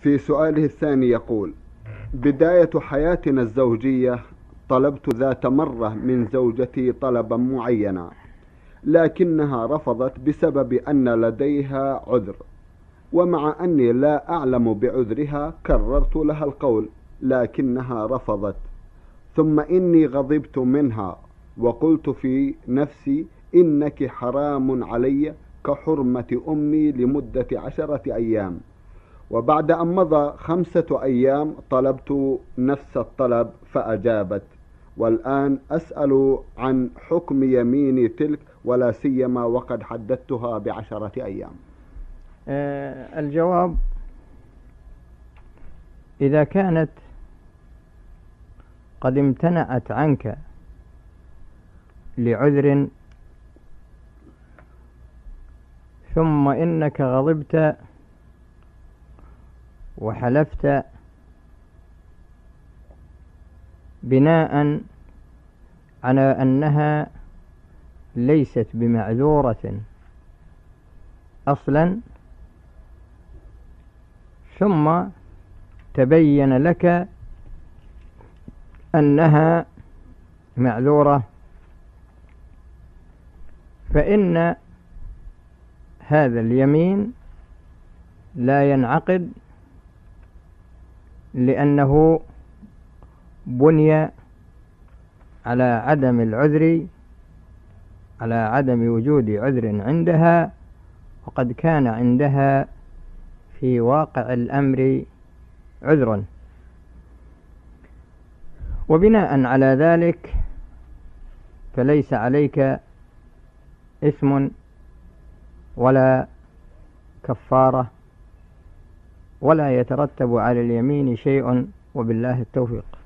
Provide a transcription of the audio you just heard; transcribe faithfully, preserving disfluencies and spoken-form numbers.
في سؤاله الثاني يقول: بداية حياتنا الزوجية طلبت ذات مرة من زوجتي طلبا معينا، لكنها رفضت بسبب أن لديها عذر، ومع أني لا أعلم بعذرها كررت لها القول لكنها رفضت، ثم إني غضبت منها وقلت في نفسي إنك حرام علي كحرمة أمي لمدة عشرة أيام. وبعد أن مضى خمسة أيام طلبت نفس الطلب فأجابت، والآن أسأل عن حكم يميني تلك، ولا سيما وقد حددتها بعشرة أيام. آه الجواب: إذا كانت قد امتنعت عنك لعذر ثم إنك غضبت وحلفت بناء على أنها ليست بمعذورة أصلا، ثم تبين لك أنها معذورة، فإن هذا اليمين لا ينعقد، لأنه بني على عدم العذر، على عدم وجود عذر عندها، وقد كان عندها في واقع الأمر عذر. وبناء على ذلك فليس عليك إثم ولا كفارة، ولا يترتب على اليمين شيء، وبالله التوفيق.